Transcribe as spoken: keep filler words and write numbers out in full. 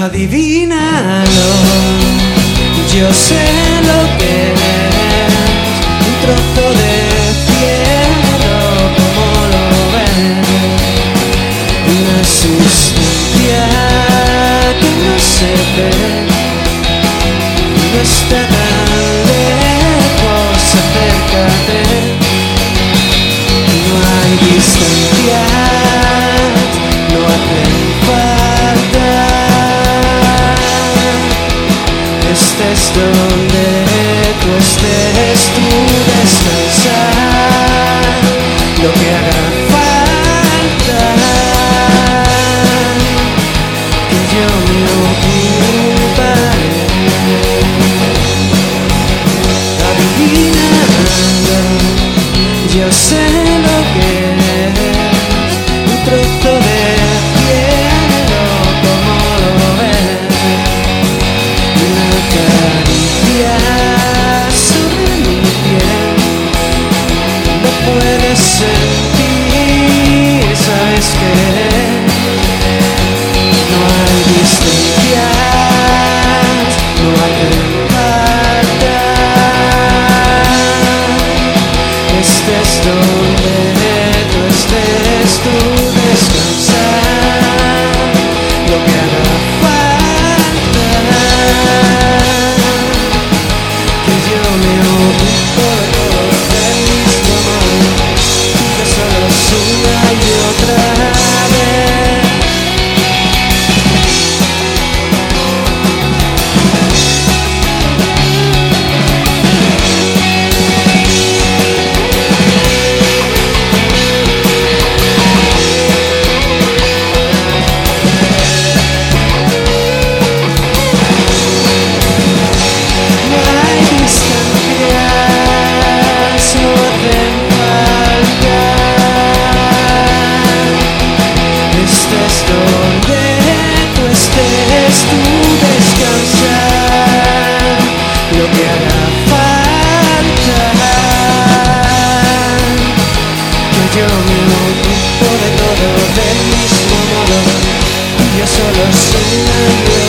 Adivínalo, yo sé lo que es un trozo de cielo, como lo ves, una sustancia que no se ve, no está tan lejos, acércate, no hay distancias, no hacen falta. Estés donde tú estés, tú descansar, lo que haga falta, que yo me ocuparé. Adivinando, yo sé lo que es un trozo de cielo, como lo ves, sobre mi piel, no puedes sentir, sabes que no hay distancias, no hay falta, estés donde tú estés, tú descansar, lo que haga falta, que yo me ocupo de todo del mismo modo, que solo es una y otra vez. Yo me ocupo de todo del mismo modo, yo solo soy una